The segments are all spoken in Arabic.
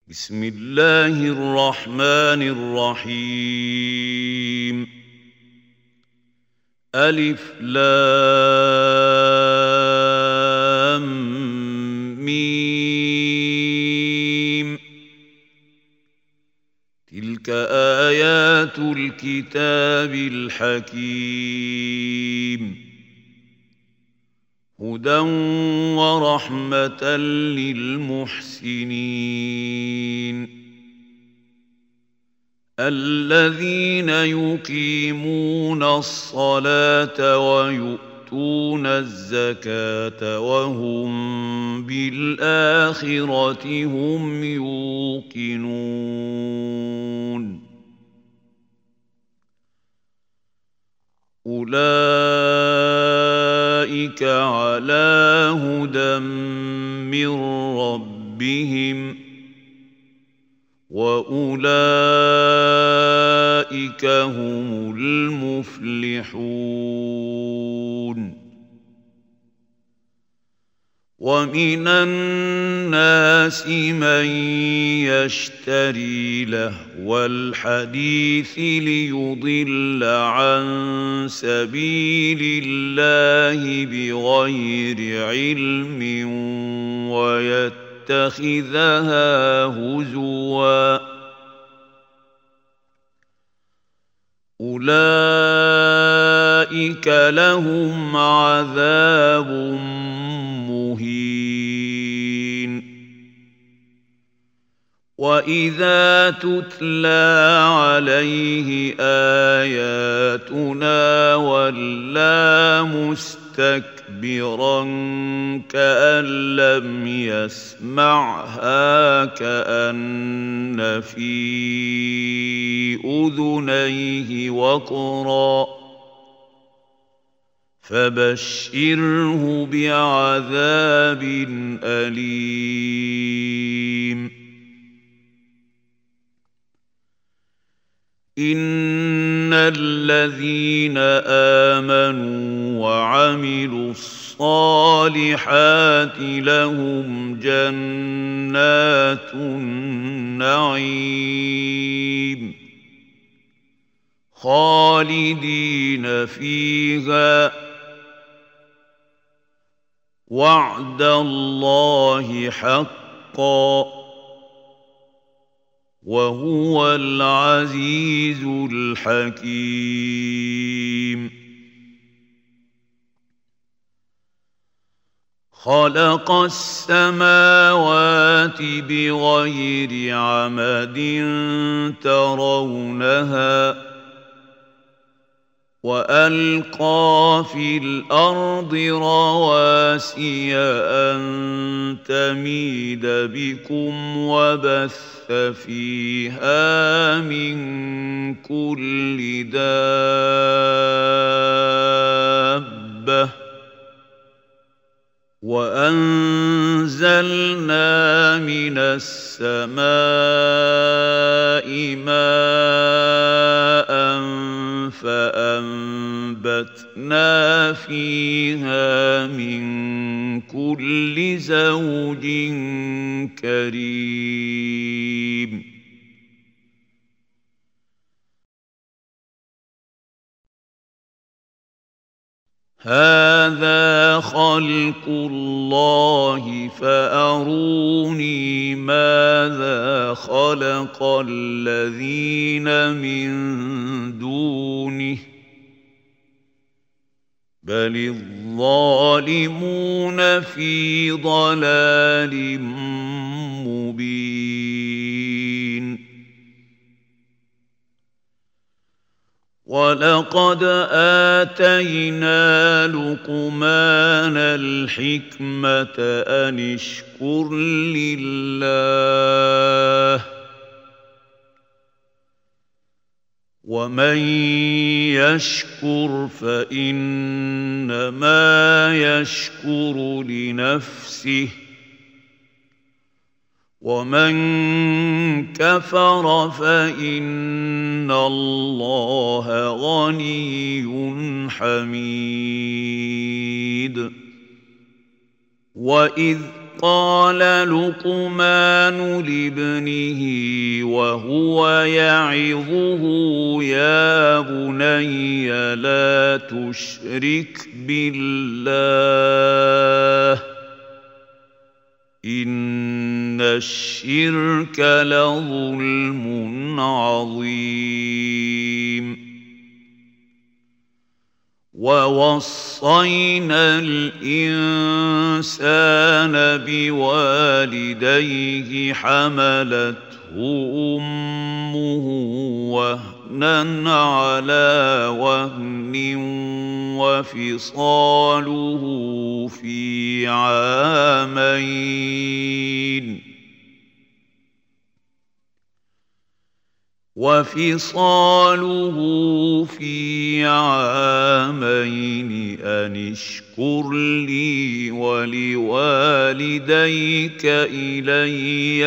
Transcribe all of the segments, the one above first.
بسم الله الرحمن الرحيم. ألف لام ميم. تلك آيات الكتاب الحكيم، هدى ورحمة للمحسنين الذين يقيمون الصلاة ويؤتون الزكاة وهم بالآخرة هم يوقنون. أولئك على هدى من ربهم وأولئك هم المفلحون. ومن الناس من يشتري لهو الحديث ليضل عن سبيل الله بغير علم ويتخذها هزوا. أولئك لهم عذاب مهين. وإذا تتلى عليه آياتنا ولى مستكبرا كأن لم يسمعها كأن في أذنيه وقرا فبشره بعذاب أليم. إن الذين آمنوا وعملوا الصالحات لهم جنات النعيم خالدين فيها وعد الله حقا وهو العزيز الحكيم. خلق السماوات بغير عمد ترونها وألقى في الأرض رواسي أن تميد بكم وبث فيها من كل دابة وأنزلنا من السماء ماء فأنبتنا فيها من كل زوج كريم. هذا خلق الله فأروني ماذا خلق الذين من دونه بل الظالمون في ضلال مبين. ولقد آتينا لقمان الحكمة أن اشكر لله ومن يشكر فإنما يشكر لنفسه ومن كفر فإن الله غني حميد. وإذ قال لقمان لابنه وهو يعظه يا بني لا تشرك بالله إن الشرك لظلم عظيم ووصينا الإنسان بوالديه حملته أمه وهنا على وهن وفصاله في عامين أن اشكر لي ولوالديك إلي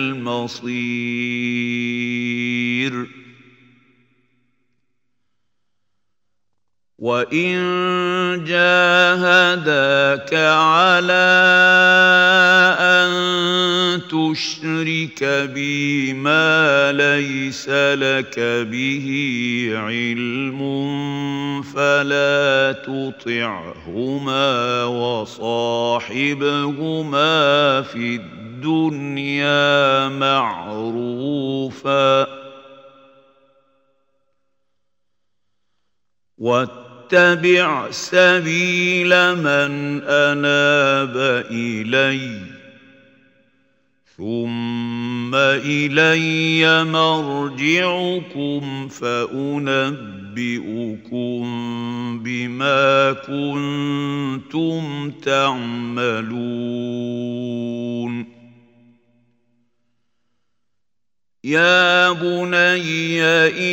المصير وإن جاهداك على أن تشرك بي ما ليس لك به علم فلا تطعهما وصاحبهما في الدنيا معروفا واتبع سبيل من أناب إليّ ثم إلي مرجعكم فأنبئكم بما كنتم تعملون يا بني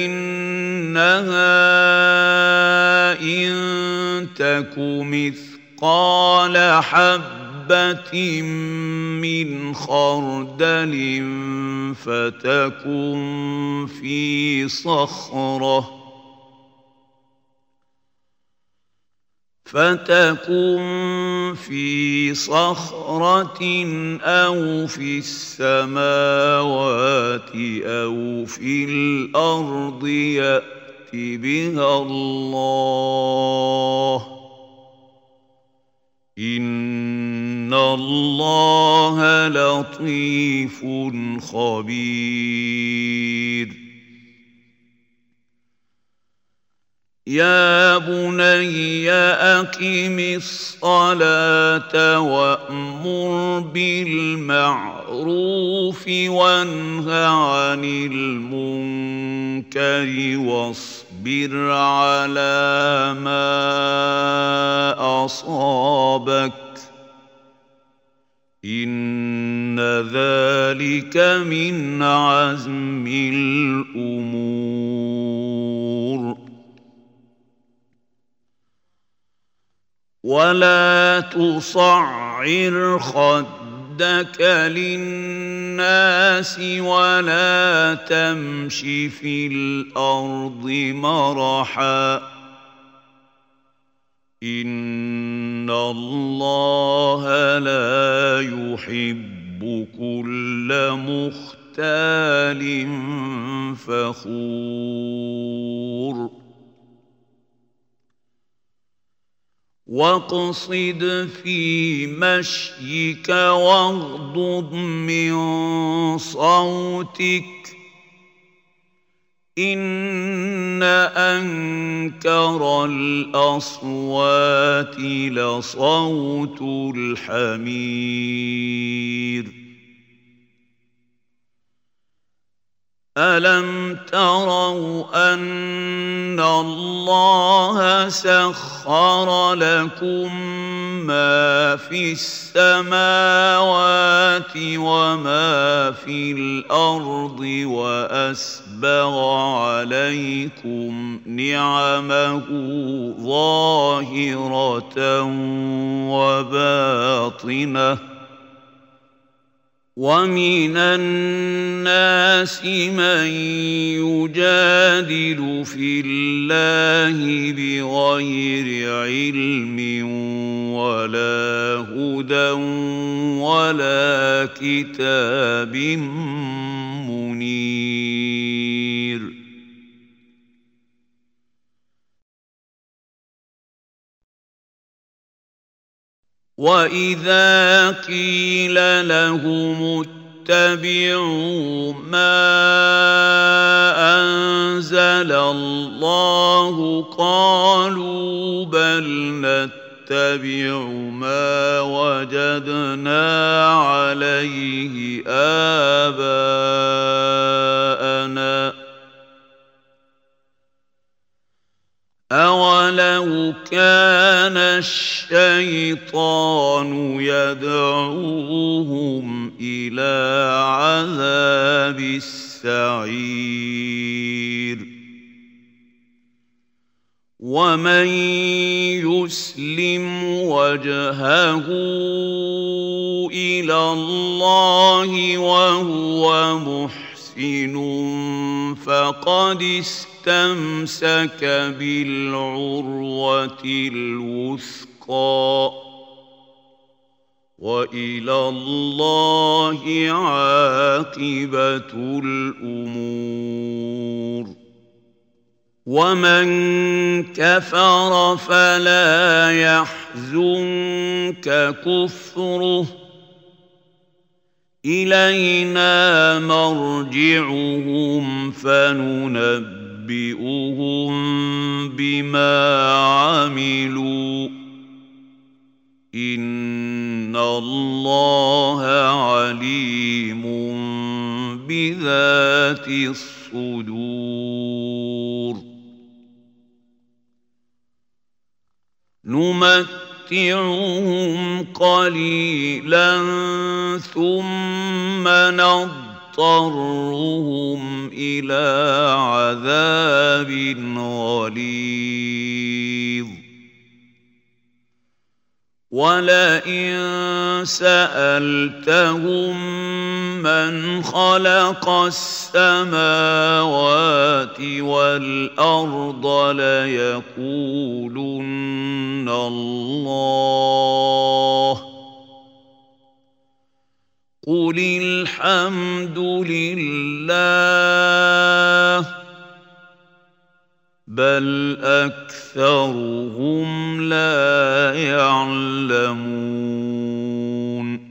إنها إن تك مثقال حبة من خردل فتكن في صخرة أو في السماوات أو في الأرض يأت بها الله إن الله لطيف خبير يا بني أقم الصلاة وأمر بالمعروف وانه عن المنكر واصبر على ما أصابك إن ذلك من عزم الأمور ولا تصعر خدك للناس ولا تمش في الأرض مرحا إن الله لا يحب كل مختال فخور واقصد في مشيك واغضض من صوتك إن أنكر الأصوات لصوت الحمير ألم تروا أن الله سخر لكم ما في السماوات وما في الأرض وأسبغ عليكم نعمه ظاهرة وباطنة ومن الناس من يجادل في الله بغير علم ولا هدى ولا كتاب منير وإذا قيل لهم اتبعوا ما أنزل الله قالوا بل نتبع ما وجدنا عليه آباءنا أولو كان الشيطان يدعوهم إلى عذاب السعير ومن يسلم وجهه إلى الله وهو محسن فقد استمسك بالعروة الوثقى وإلى الله عاقبة الأمور ومن كفر فلا يحزنك كفره إلينا مرجعهم فننبئهم بما عملوا إن الله عليم بذات الصدور نمتعهم قليلا ثم نضطرهم إلى عذاب غليظ ولئن سألتهم من خلق السماوات والأرض ليقولن الله قل الحمد لله بل أكثرهم لا يعلمون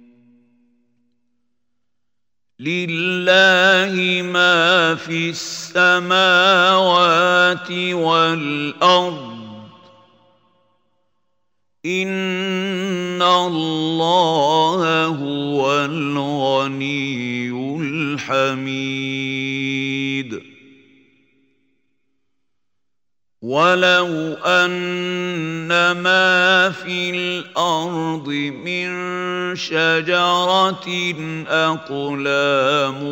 لله ما في السماوات والأرض إن الله هو الغني الحميد ولو أن ما في الأرض من شجرة أقلام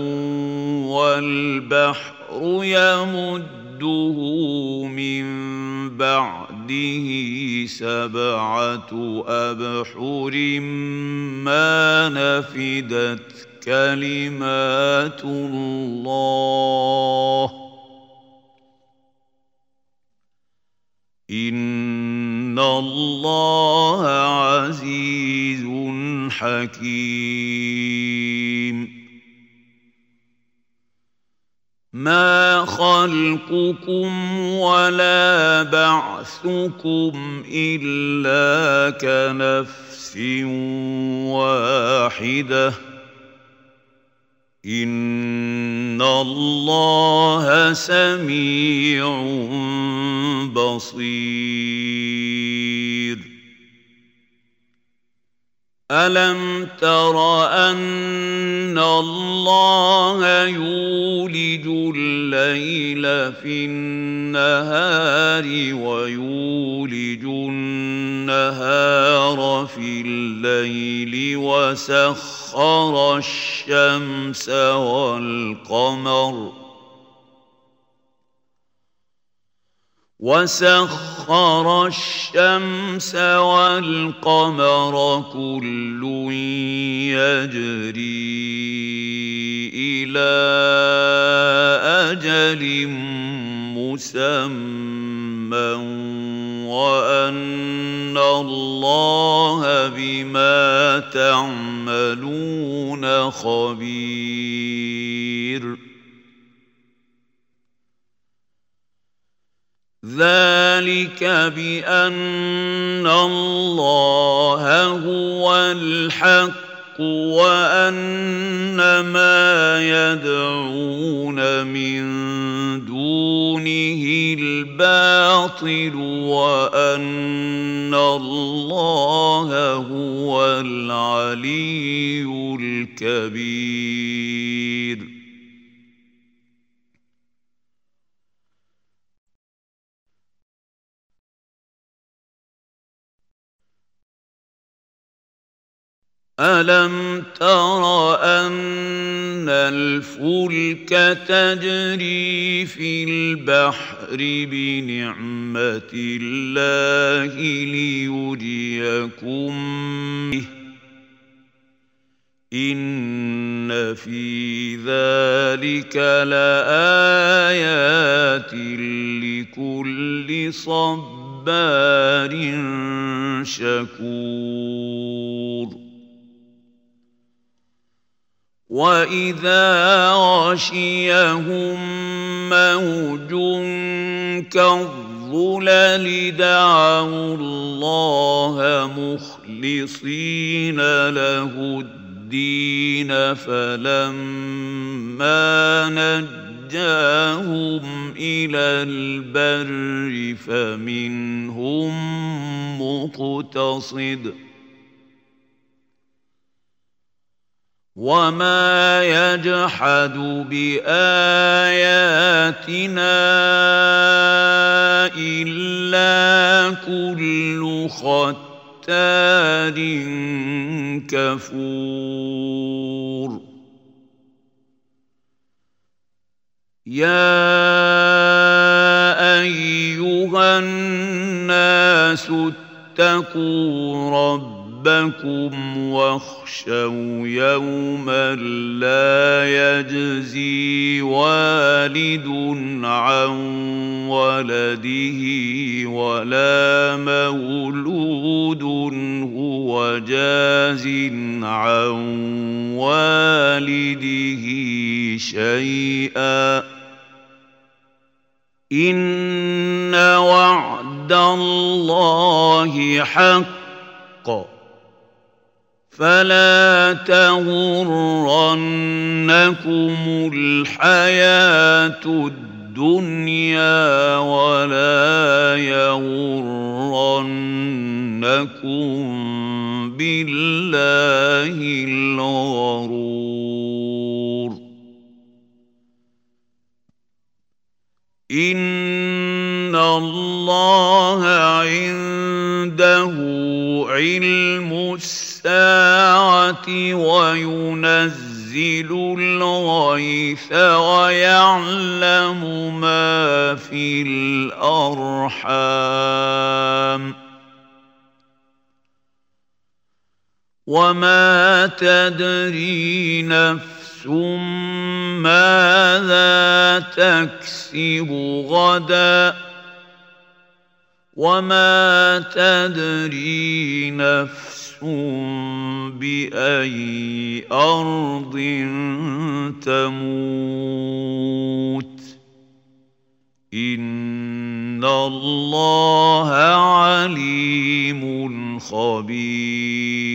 والبحر يمده من بعده سبعة أبحر ما نفدت كلمات الله إن الله عزيز حكيم ما خلقكم ولا بعثكم إلا كنفس واحدة إن الله سميع بصير ألم تر أن الله يولج الليل في النهار ويولج النهار في الليل وسخر الشمس والقمر كل يجري إلى أجل مسمى وأن الله بما تعملون خبير ذلك بأن الله هو الحق وأن ما يدعون من دونه الباطل وأن الله هو العلي الكبير ألم تر أن الفلك تجري في البحر بنعمة الله ليريكم به إن في ذلك لآيات لكل صبار شكور وإذا غشيهم موج كالظلل دعوا الله مخلصين له الدين فلما نجاهم إلى البر فمنهم مقتصد وما يجحد بآياتنا إلا كل ختار كفور يا أيها الناس اتقوا ربكم واخشوا يوما لا يجزي والد عن ولده ولا مولود هو جاز عن والده شيئا إن وعد الله حق فلا تغرنكم الحياة الدنيا ولا يغرنكم بالله الغرور إن الله عنده علم الساعة وينزل الغيث ويعلم ما في الأرحام وما تدري نفس ماذا تكسب غدا وما تدري نفس بأي أرض تموت إن الله عليم خبير